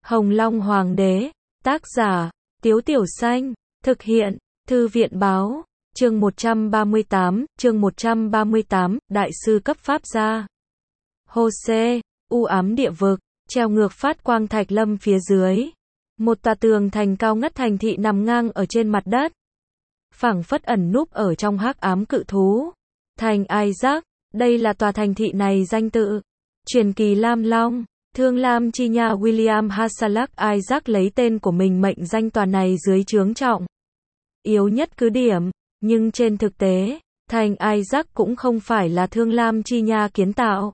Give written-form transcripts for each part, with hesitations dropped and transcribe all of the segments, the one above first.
Hồng Long Hoàng đế, tác giả, Tiếu Tiểu Xanh, thực hiện, Thư viện báo, chương 138, Đại sư cấp Pháp gia. Hô-xê, u ám địa vực, treo ngược phát quang thạch lâm phía dưới. Một tòa tường thành cao ngất thành thị nằm ngang ở trên mặt đất. Phảng phất ẩn núp ở trong hắc ám cự thú. Thành Isaac, đây là tòa thành thị này danh tự. Truyền kỳ Lam Long, Thương Lam Chi Nha William Hasalak Isaac lấy tên của mình mệnh danh tòa này dưới trướng trọng. Yếu nhất cứ điểm, nhưng trên thực tế, thành Isaac cũng không phải là Thương Lam Chi Nha kiến tạo,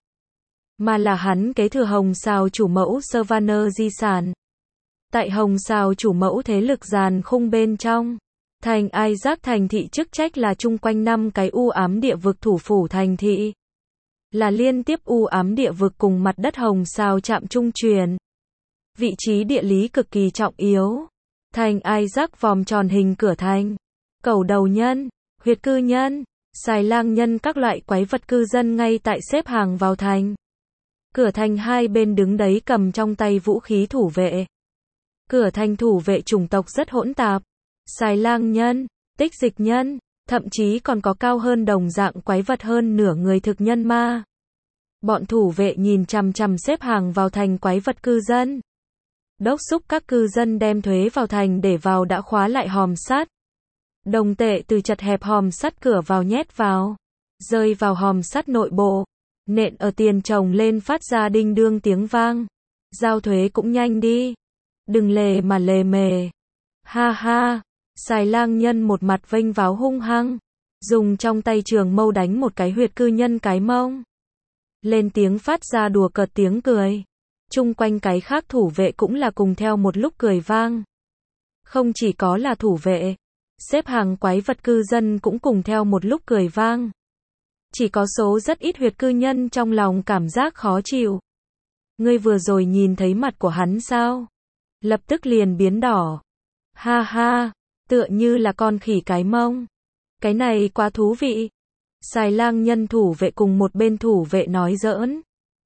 mà là hắn kế thừa Hồng Sào chủ mẫu Savannah di sản. Tại Hồng Sào chủ mẫu thế lực giàn khung bên trong, thành Isaac thành thị chức trách là chung quanh 5 cái u ám địa vực thủ phủ thành thị. Là liên tiếp u ám địa vực cùng mặt đất Hồng Sào chạm trung truyền. Vị trí địa lý cực kỳ trọng yếu. Thành Isaac vòm tròn hình cửa thành. Cẩu đầu nhân, huyệt cư nhân, xài lang nhân các loại quái vật cư dân ngay tại xếp hàng vào thành. Cửa thành hai bên đứng đấy cầm trong tay vũ khí thủ vệ. Cửa thành thủ vệ chủng tộc rất hỗn tạp. Xài lang nhân, tích dịch nhân, thậm chí còn có cao hơn đồng dạng quái vật hơn nửa người thực nhân ma. Bọn thủ vệ nhìn chằm chằm xếp hàng vào thành quái vật cư dân. Đốc xúc các cư dân đem thuế vào thành để vào đã khóa lại hòm sắt. Đồng tệ từ chật hẹp hòm sắt cửa vào nhét vào. Rơi vào hòm sắt nội bộ. Nện ở tiền chồng lên phát ra đinh đương tiếng vang. Giao thuế cũng nhanh đi. Đừng lề mà lề mề. Ha ha. Xài lang nhân một mặt vênh váo hung hăng. Dùng trong tay trường mâu đánh một cái huyệt cư nhân cái mông. Lên tiếng phát ra đùa cợt tiếng cười. Chung quanh cái khác thủ vệ cũng là cùng theo một lúc cười vang. Không chỉ có là thủ vệ, xếp hàng quái vật cư dân cũng cùng theo một lúc cười vang. Chỉ có số rất ít huyệt cư nhân trong lòng cảm giác khó chịu. Ngươi vừa rồi nhìn thấy mặt của hắn sao? Lập tức liền biến đỏ. Ha ha, tựa như là con khỉ cái mông. Cái này quá thú vị. Xài lang nhân thủ vệ cùng một bên thủ vệ nói giỡn.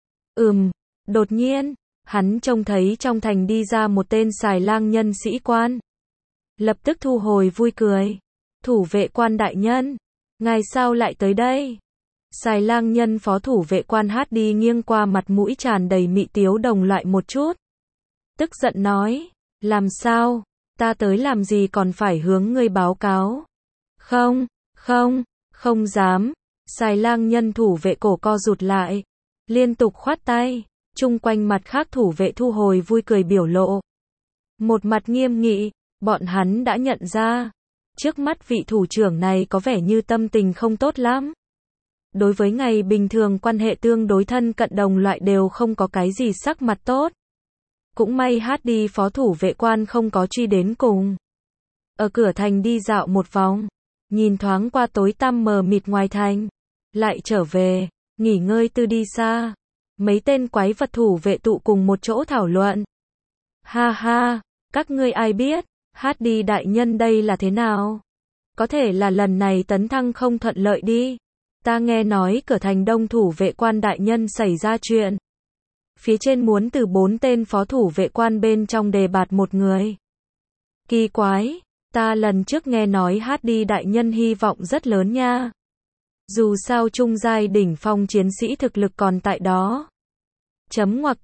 Đột nhiên, hắn trông thấy trong thành đi ra một tên xài lang nhân sĩ quan. Lập tức thu hồi vui cười. Thủ vệ quan đại nhân, ngài sao lại tới đây? Xài lang nhân phó thủ vệ quan hát đi nghiêng qua mặt mũi tràn đầy mị tiếu đồng loại một chút. Tức giận nói, làm sao, ta tới làm gì còn phải hướng ngươi báo cáo? Không dám. Xài lang nhân thủ vệ cổ co rụt lại. Liên tục khoát tay. Chung quanh mặt khác thủ vệ thu hồi vui cười biểu lộ. Một mặt nghiêm nghị, bọn hắn đã nhận ra. Trước mắt vị thủ trưởng này có vẻ như tâm tình không tốt lắm. Đối với ngày bình thường quan hệ tương đối thân cận đồng loại đều không có cái gì sắc mặt tốt. Cũng may hát đi phó thủ vệ quan không có truy đến cùng. Ở cửa thành đi dạo một vòng. Nhìn thoáng qua tối tăm mờ mịt ngoài thành. Lại trở về, nghỉ ngơi từ đi xa. Mấy tên quái vật thủ vệ tụ cùng một chỗ thảo luận. Ha ha, các ngươi ai biết, hát đi đại nhân đây là thế nào? Có thể là lần này tấn thăng không thuận lợi đi. Ta nghe nói cửa thành đông thủ vệ quan đại nhân xảy ra chuyện. Phía trên muốn từ 4 tên phó thủ vệ quan bên trong đề bạt một người. Kỳ quái, ta lần trước nghe nói hát đi đại nhân hy vọng rất lớn nha. Dù sao trung giai đỉnh phong chiến sĩ thực lực còn tại đó. Ngoặc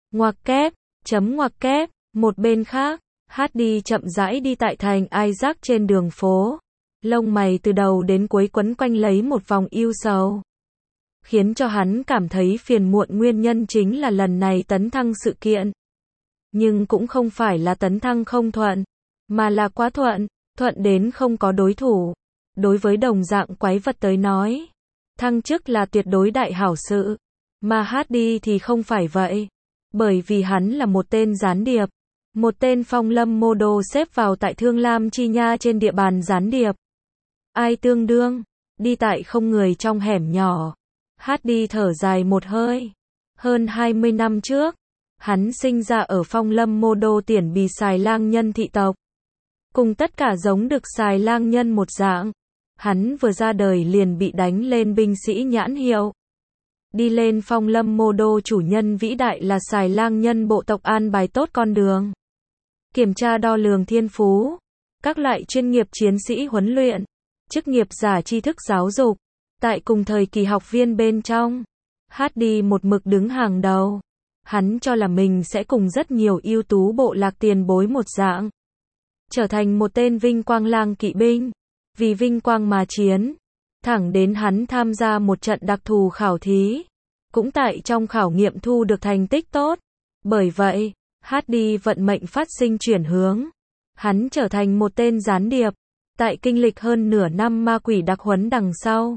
kép. Một bên khác, hát đi chậm rãi đi tại thành Isaac trên đường phố. Lông mày từ đầu đến cuối quấn quanh lấy một vòng ưu sầu. Khiến cho hắn cảm thấy phiền muộn nguyên nhân chính là lần này tấn thăng sự kiện. Nhưng cũng không phải là tấn thăng không thuận, mà là quá thuận, thuận đến không có đối thủ. Đối với đồng dạng quái vật tới nói, thăng chức là tuyệt đối đại hảo sự, mà hát đi thì không phải vậy. Bởi vì hắn là một tên gián điệp, một tên phong lâm mô đô xếp vào tại Thương Lam Chi Nha trên địa bàn gián điệp. Ai tương đương, đi tại không người trong hẻm nhỏ. Hát đi thở dài một hơi. Hơn 20 năm trước, hắn sinh ra ở phong lâm mô đô Tiển Bì xài lang nhân thị tộc. Cùng tất cả giống được xài lang nhân một dạng. Hắn vừa ra đời liền bị đánh lên binh sĩ nhãn hiệu. đi lên Phong Lâm Mô Đô chủ nhân vĩ đại là Xài Lang nhân bộ tộc an bài tốt con đường. Kiểm tra đo lường thiên phú, các loại chuyên nghiệp chiến sĩ huấn luyện, chức nghiệp giả tri thức giáo dục. Tại cùng thời kỳ học viên bên trong, Hardy một mực đứng hàng đầu. Hắn cho là mình sẽ cùng rất nhiều ưu tú bộ lạc tiền bối một dạng, trở thành một tên vinh quang lang kỵ binh, vì vinh quang mà chiến. Thẳng đến hắn tham gia một trận đặc thù khảo thí, cũng tại trong khảo nghiệm thu được thành tích tốt. Bởi vậy, Hardy vận mệnh phát sinh chuyển hướng. Hắn trở thành một tên gián điệp. Tại kinh lịch hơn nửa năm ma quỷ đặc huấn đằng sau,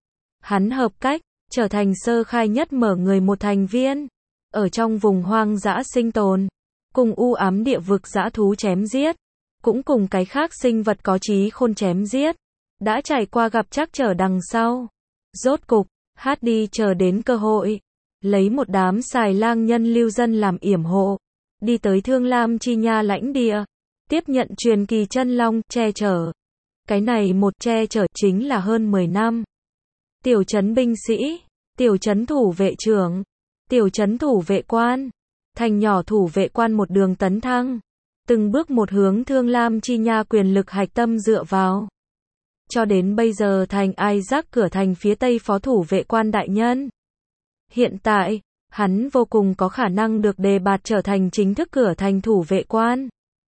hắn hợp cách, trở thành sơ khai nhất mở người một thành viên. Ở trong vùng hoang dã sinh tồn, cùng u ám địa vực dã thú chém giết, cũng cùng cái khác sinh vật có trí khôn chém giết. Đã trải qua gặp trắc trở đằng sau, rốt cục, Hardy chờ đến cơ hội, lấy một đám Xài Lang nhân lưu dân làm yểm hộ, đi tới Thương Lam Chi Nha lãnh địa, tiếp nhận truyền kỳ chân long che chở. Cái này một che chở chính là hơn 10 năm. Tiểu trấn binh sĩ, tiểu trấn thủ vệ trưởng, tiểu trấn thủ vệ quan, thành nhỏ thủ vệ quan một đường tấn thăng, từng bước một hướng Thương Lam Chi Nha quyền lực hạch tâm dựa vào. Cho đến bây giờ thành Isaac cửa thành phía tây phó thủ vệ quan đại nhân. Hiện tại, hắn vô cùng có khả năng được đề bạt trở thành chính thức cửa thành thủ vệ quan.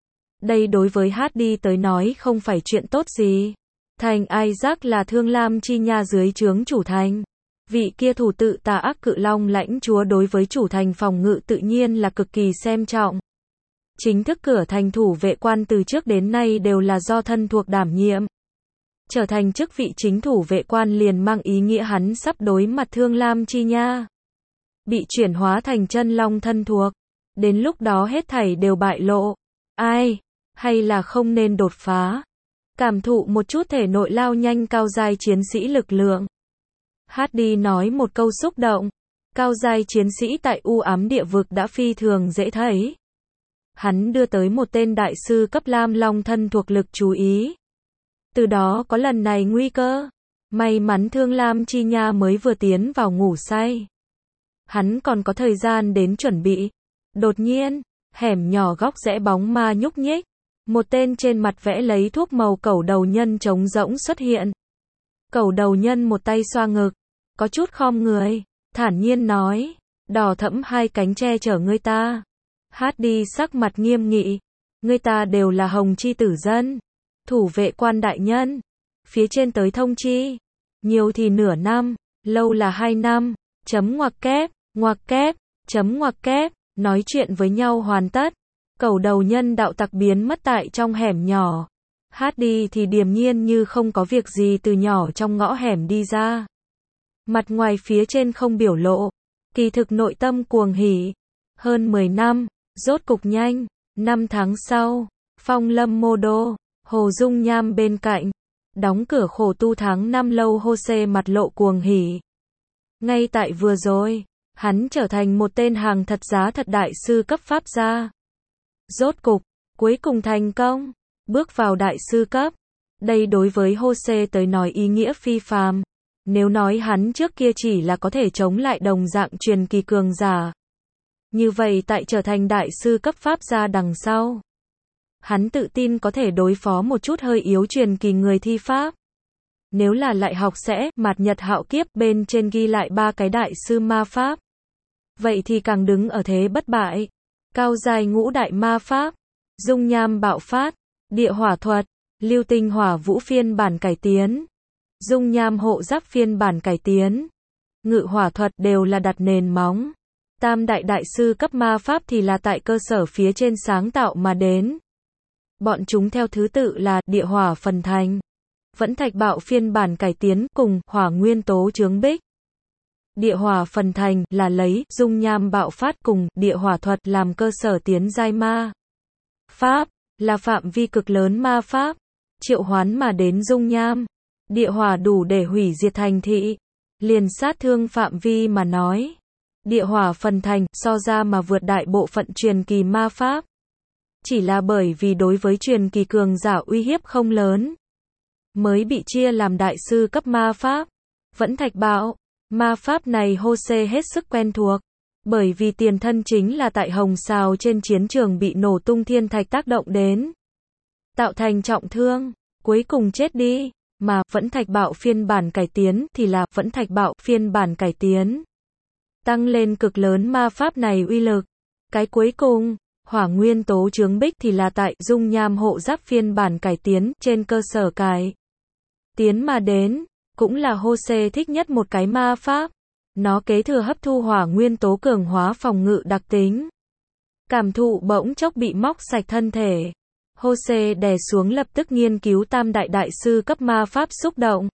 Đây đối với Hardy tới nói không phải chuyện tốt gì. Thành Isaac là Thương Lam Chi Nha dưới trướng chủ thành. Vị kia thủ tự tà ác cự long lãnh chúa đối với chủ thành phòng ngự tự nhiên là cực kỳ xem trọng. Chính thức cửa thành thủ vệ quan từ trước đến nay đều là do thân thuộc đảm nhiệm. Trở thành chức vị chính thủ vệ quan liền mang ý nghĩa hắn sắp đối mặt Thương Lam Chi Nha. Bị chuyển hóa thành chân long thân thuộc. Đến lúc đó hết thảy đều bại lộ. Ai? Hay là không nên đột phá? Cảm thụ một chút thể nội lao nhanh cao giai chiến sĩ lực lượng. Hardy nói một câu xúc động. Cao giai chiến sĩ tại u ám địa vực đã phi thường dễ thấy. Hắn đưa tới một tên đại sư cấp lam long thân thuộc lực chú ý. Từ đó có lần này nguy cơ. May mắn Thương Lam Chi Nha mới vừa tiến vào ngủ say. Hắn còn có thời gian đến chuẩn bị. Đột nhiên, hẻm nhỏ góc rẽ bóng ma nhúc nhích. Một tên trên mặt vẽ lấy thuốc màu cẩu đầu nhân trống rỗng xuất hiện. Cẩu đầu nhân một tay xoa ngực, có chút khom người, thản nhiên nói, đỏ thẫm hai cánh che chở ngươi ta. Hardy sắc mặt nghiêm nghị, ngươi ta đều là hồng chi tử dân. Thủ vệ quan đại nhân, phía trên tới thông chi, nhiều thì nửa năm, lâu là 2 năm, chấm ngoặc kép, chấm ngoặc kép, nói chuyện với nhau hoàn tất. Cẩu đầu nhân đạo tặc biến mất tại trong hẻm nhỏ. Hardy thì điềm nhiên như không có việc gì từ nhỏ trong ngõ hẻm đi ra. Mặt ngoài phía trên không biểu lộ, kỳ thực nội tâm cuồng hỉ. Hơn 10 năm, rốt cục nhanh, 5 tháng sau, Phong Lâm Mô Đô, Hồ Dung Nham bên cạnh, đóng cửa khổ tu tháng 5 lâu Jose mặt lộ cuồng hỉ. Ngay tại vừa rồi, hắn trở thành một tên hàng thật giá thật đại sư cấp pháp gia. Rốt cục, cuối cùng thành công, bước vào đại sư cấp. Đây đối với Jose tới nói ý nghĩa phi phàm. Nếu nói hắn trước kia chỉ là có thể chống lại đồng dạng truyền kỳ cường giả. Như vậy tại trở thành đại sư cấp pháp gia đằng sau, hắn tự tin có thể đối phó một chút hơi yếu truyền kỳ người thi pháp. Nếu là lại học sẽ mạt nhật hạo kiếp bên trên ghi lại 3 cái đại sư ma pháp. Vậy thì càng đứng ở thế bất bại. Cao giai ngũ đại ma pháp, dung nham bạo phát, địa hỏa thuật, lưu tinh hỏa vũ phiên bản cải tiến, dung nham hộ giáp phiên bản cải tiến, ngự hỏa thuật đều là đặt nền móng. Tam đại đại sư cấp ma pháp thì là tại cơ sở phía trên sáng tạo mà đến. Bọn chúng theo thứ tự là địa hỏa phần thành, vẫn thạch bạo phiên bản cải tiến cùng hỏa nguyên tố chướng bích. Địa hỏa phần thành là lấy dung nham bạo phát cùng địa hỏa thuật làm cơ sở tiến giai ma pháp, là phạm vi cực lớn ma pháp, triệu hoán mà đến dung nham. Địa hỏa đủ để hủy diệt thành thị, liền sát thương phạm vi mà nói. Địa hỏa phần thành so ra mà vượt đại bộ phận truyền kỳ ma pháp. Chỉ là bởi vì đối với truyền kỳ cường giả uy hiếp không lớn, mới bị chia làm đại sư cấp ma pháp. Vẫn thạch bạo, Ma pháp này Jose hết sức quen thuộc, bởi vì tiền thân chính là tại Hồng Sào trên chiến trường bị nổ tung thiên thạch tác động đến, tạo thành trọng thương, cuối cùng chết đi, mà Vẫn Thạch Bạo phiên bản cải tiến thì là Vẫn Thạch Bạo phiên bản cải tiến. Tăng lên cực lớn ma pháp này uy lực. Cái cuối cùng, Hỏa Nguyên Tố Chướng Bích thì là tại Dung Nham Hộ Giáp phiên bản cải tiến trên cơ sở cải tiến mà đến, cũng là Jose thích nhất một cái ma pháp. Nó kế thừa hấp thu hỏa nguyên tố cường hóa phòng ngự đặc tính. Cảm thụ bỗng chốc bị móc sạch thân thể. Jose đè xuống lập tức nghiên cứu tam đại đại sư cấp ma pháp xúc động.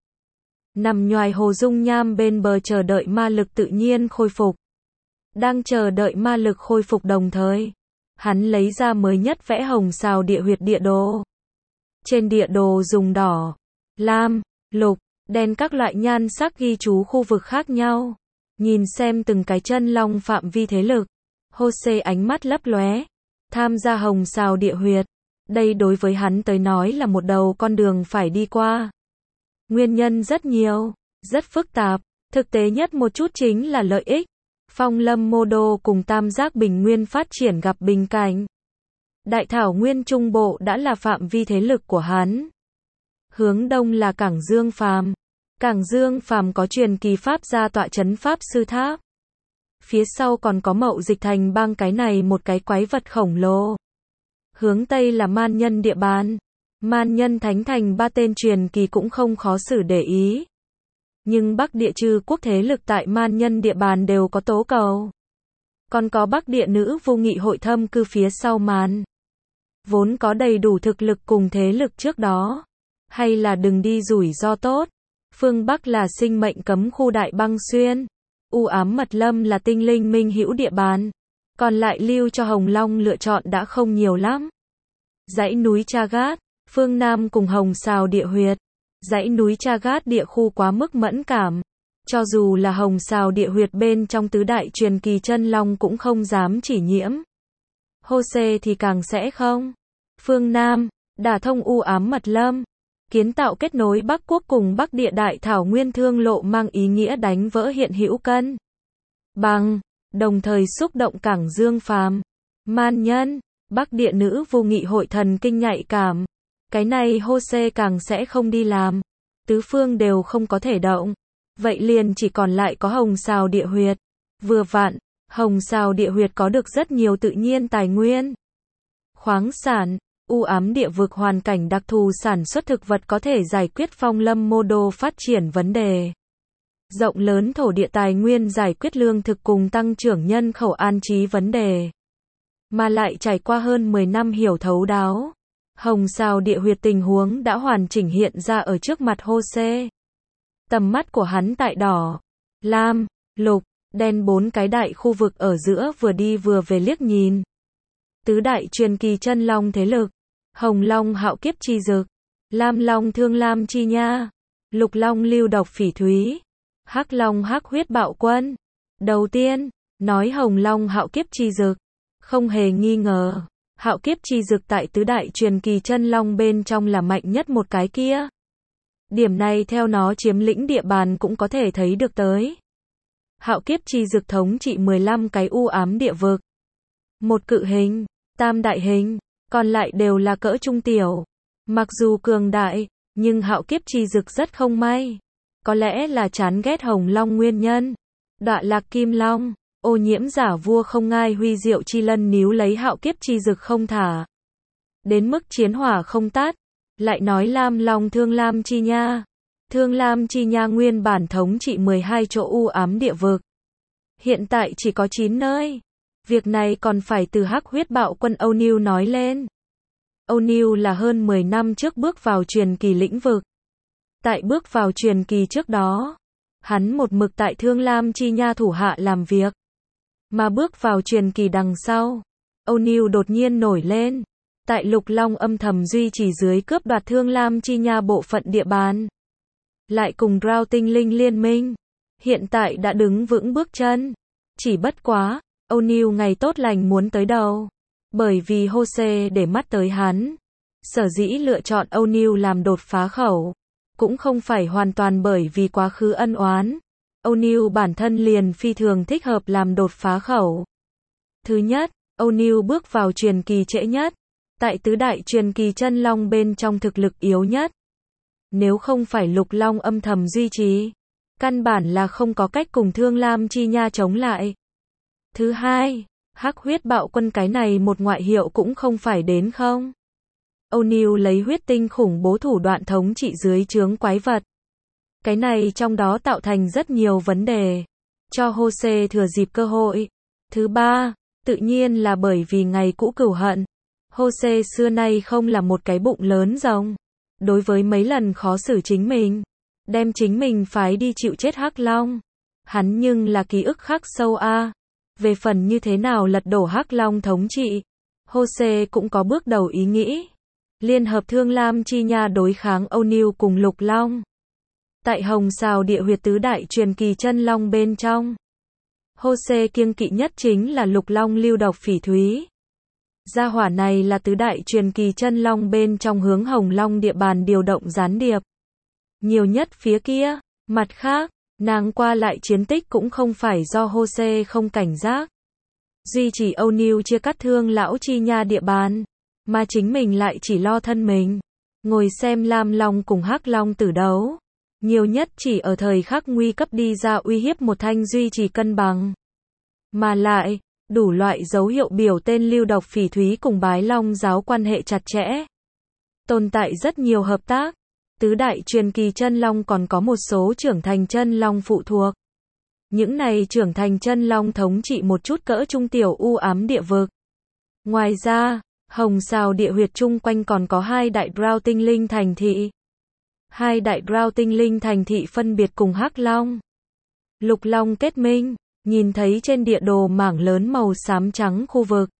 Nằm nhoài hồ dung nham bên bờ chờ đợi ma lực tự nhiên khôi phục. Đang chờ đợi ma lực khôi phục đồng thời, hắn lấy ra mới nhất vẽ Hồng Sào địa huyệt địa đồ. Trên địa đồ dùng đỏ, lam, lục, đen các loại nhan sắc ghi chú khu vực khác nhau. Nhìn xem từng cái chân long phạm vi thế lực. Jose ánh mắt lấp lóe. Tham gia Hồng Sào địa huyệt. Đây đối với hắn tới nói là một đầu con đường phải đi qua. Nguyên nhân rất nhiều, rất phức tạp. Thực tế nhất một chút chính là lợi ích. Phong Lâm Mô Đô cùng Tam Giác Bình Nguyên phát triển gặp bình cảnh. Đại thảo nguyên trung bộ đã là phạm vi thế lực của hắn. Hướng đông là Cảng Dương Phàm. Cảng Dương Phàm có truyền kỳ pháp gia tọa trấn pháp sư tháp. Phía sau còn có Mậu Dịch Thành Bang, cái này một cái quái vật khổng lồ. Hướng tây là Man Nhân địa bàn. Man Nhân Thánh Thành, ba tên truyền kỳ cũng không khó xử để ý. Nhưng Bắc Địa Trư quốc thế lực tại Man Nhân địa bàn đều có tố cầu. Còn có Bắc Địa Nữ Vô Nghị hội thâm cư phía sau màn. Vốn có đầy đủ thực lực cùng thế lực trước đó. Hay là đừng đi rủi ro tốt. Phương Bắc là sinh mệnh cấm khu Đại Băng Xuyên. U ám mật lâm là tinh linh minh hữu địa bàn. Còn lại lưu cho Hồng Long lựa chọn đã không nhiều lắm. Dãy núi Chagat, phương Nam cùng Hồng Sào địa huyệt. Dãy núi Chagat địa khu quá mức mẫn cảm. Cho dù là Hồng Sào địa huyệt bên trong tứ đại truyền kỳ chân long cũng không dám chỉ nhiễm. Jose thì càng sẽ không. Phương Nam, đả thông u ám mật lâm. Kiến tạo kết nối Bắc Quốc cùng Bắc Địa Đại Thảo Nguyên thương lộ mang ý nghĩa đánh vỡ hiện hữu cân bằng, đồng thời xúc động Cảng Dương Phàm, Man Nhân, Bắc Địa Nữ Vô Nghị hội thần kinh nhạy cảm. Cái này Jose càng sẽ không đi làm. Tứ phương đều không có thể động. Vậy liền chỉ còn lại có Hồng Sào địa huyệt. Vừa vặn, Hồng Sào địa huyệt có được rất nhiều tự nhiên tài nguyên. Khoáng sản, u ám địa vực hoàn cảnh đặc thù sản xuất thực vật có thể giải quyết Phong Lâm Mô Đô phát triển vấn đề. Rộng lớn thổ địa tài nguyên giải quyết lương thực cùng tăng trưởng nhân khẩu an trí vấn đề. Mà lại trải qua hơn 10 năm hiểu thấu đáo. Hồng Sào địa huyệt tình huống đã hoàn chỉnh hiện ra ở trước mặt Jose. Tầm mắt của hắn tại đỏ, lam, lục, đen bốn cái đại khu vực ở giữa vừa đi vừa về liếc nhìn. Tứ đại truyền kỳ chân long thế lực. Hồng Long Hạo Kiếp Chi Dực, Lam Long Thương Lam Chi Nha, Lục Long Lưu Độc Phỉ Thúy, Hắc Long Hắc Huyết Bạo Quân. Đầu tiên, nói Hồng Long Hạo Kiếp Chi Dực, không hề nghi ngờ, Hạo Kiếp Chi Dực tại tứ đại truyền kỳ chân long bên trong là mạnh nhất một cái kia. Điểm này theo nó chiếm lĩnh địa bàn cũng có thể thấy được tới. Hạo Kiếp Chi Dực thống trị 15 cái u ám địa vực. Một cự hình, tam đại hình, còn lại đều là cỡ trung tiểu. Mặc dù cường đại, nhưng Hạo Kiếp Chi Dực rất không may. Có lẽ là chán ghét Hồng Long nguyên nhân. Đọa lạc Kim Long, ô nhiễm giả vua không ngai huy diệu chi lân níu lấy Hạo Kiếp Chi Dực không thả. Đến mức chiến hỏa không tát. Lại nói Lam Long Thương Lam Chi Nha. Thương Lam Chi Nha nguyên bản thống trị 12 chỗ u ám địa vực. Hiện tại chỉ có 9 nơi. Việc này còn phải từ Hắc Huyết Bạo Quân O'Neil nói lên. O'Neil là hơn 10 năm trước bước vào truyền kỳ lĩnh vực. Tại bước vào truyền kỳ trước đó, hắn một mực tại Thương Lam Chi Nha thủ hạ làm việc. Mà bước vào truyền kỳ đằng sau, O'Neil đột nhiên nổi lên. Tại Lục Long âm thầm duy trì dưới cướp đoạt Thương Lam Chi Nha bộ phận địa bàn. Lại cùng Drow tinh linh liên minh. Hiện tại đã đứng vững bước chân. Chỉ bất quá, O'Neil ngày tốt lành muốn tới đầu. Bởi vì Jose để mắt tới hắn. Sở dĩ lựa chọn O'Neil làm đột phá khẩu. Cũng không phải hoàn toàn bởi vì quá khứ ân oán. O'Neil bản thân liền phi thường thích hợp làm đột phá khẩu. Thứ nhất, O'Neil bước vào truyền kỳ trễ nhất, tại tứ đại truyền kỳ chân long bên trong thực lực yếu nhất. Nếu không phải Lục Long âm thầm duy trì, căn bản là không có cách cùng Thương Lam Chi Nha chống lại. Thứ hai, Hắc huyết bạo quân cái này một ngoại hiệu cũng không phải đến không. O'Neil lấy huyết tinh khủng bố thủ đoạn thống trị dưới trướng quái vật. Cái này trong đó tạo thành rất nhiều vấn đề, cho Jose thừa dịp cơ hội. Thứ ba, tự nhiên là bởi vì ngày cũ cửu hận. Jose xưa nay không là một cái bụng lớn rồng. Đối với mấy lần khó xử chính mình, đem chính mình phái đi chịu chết Hắc Long, hắn nhưng là ký ức khắc sâu a. Về phần như thế nào lật đổ Hắc Long thống trị, Jose cũng có bước đầu ý nghĩ. Liên hợp Thương Lam Chi Nha đối kháng O'Neil cùng Lục Long. Tại Hồng Sào địa huyệt tứ đại truyền kỳ chân long bên trong, Jose kiêng kỵ nhất chính là Lục Long lưu độc phỉ thúy. Gia hỏa này là tứ đại truyền kỳ chân long bên trong hướng Hồng Long địa bàn điều động gián điệp. Nhiều nhất phía kia, mặt khác, nàng qua lại chiến tích cũng không phải do Jose không cảnh giác. Duy chỉ O'Neil chia cắt Thương lão Chi Nha địa bàn, mà chính mình lại chỉ lo thân mình. Ngồi xem Lam Long cùng Hắc Long tử đấu. Nhiều nhất chỉ ở thời khắc nguy cấp đi ra uy hiếp một thanh duy trì cân bằng. Mà lại, đủ loại dấu hiệu biểu tên lưu độc phỉ thúy cùng Bái Long giáo quan hệ chặt chẽ. Tồn tại rất nhiều hợp tác. Tứ đại truyền kỳ chân long còn có một số trưởng thành chân long phụ thuộc. Những này trưởng thành chân long thống trị một chút cỡ trung tiểu u ám địa vực. Ngoài ra, Hồng Sào địa huyệt chung quanh còn có hai đại Drow tinh linh thành thị. Hai đại Drow tinh linh thành thị phân biệt cùng Hắc Long, Lục Long kết minh, nhìn thấy trên địa đồ mảng lớn màu xám trắng khu vực.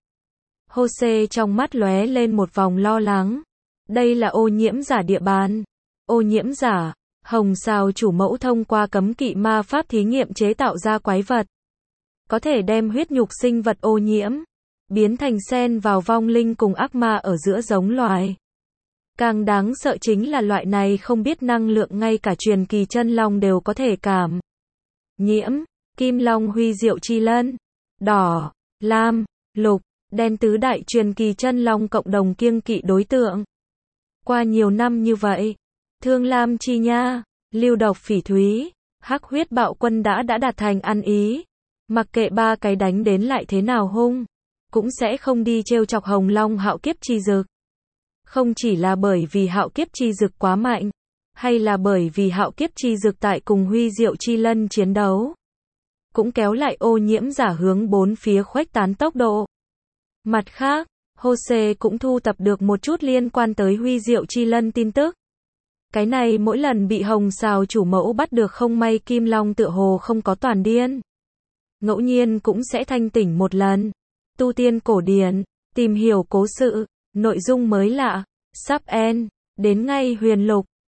Jose trong mắt lóe lên một vòng lo lắng. Đây là ô nhiễm giả địa bàn. Ô nhiễm giả, Hồng Sào chủ mẫu thông qua cấm kỵ ma pháp thí nghiệm chế tạo ra quái vật. Có thể đem huyết nhục sinh vật ô nhiễm, biến thành xen vào vong linh cùng ác ma ở giữa giống loài. Càng đáng sợ chính là loại này không biết năng lượng ngay cả truyền kỳ chân long đều có thể cảm nhiễm. Kim Long huy diệu chi lân, đỏ, lam, lục, đen tứ đại truyền kỳ chân long cộng đồng kiêng kỵ đối tượng. Qua nhiều năm như vậy, Thương Lam Chi Nha, lưu độc phỉ thúy, Hắc huyết bạo quân đã đạt thành ăn ý. Mặc kệ ba cái đánh đến lại thế nào hung, cũng sẽ không đi trêu chọc Hồng Long Hạo Kiếp Chi Dực. Không chỉ là bởi vì Hạo Kiếp Chi Dực quá mạnh, hay là bởi vì Hạo Kiếp Chi Dực tại cùng huy diệu chi lân chiến đấu, cũng kéo lại ô nhiễm giả hướng bốn phía khuếch tán tốc độ. Mặt khác, Jose cũng thu tập được một chút liên quan tới huy diệu chi lân tin tức. Cái này mỗi lần bị Hồng Sào chủ mẫu bắt được không may Kim Long tựa hồ không có toàn điên. Ngẫu nhiên cũng sẽ thanh tỉnh một lần. Tu tiên cổ điển, tìm hiểu cố sự, nội dung mới lạ, sắp end, đến ngay huyền lục.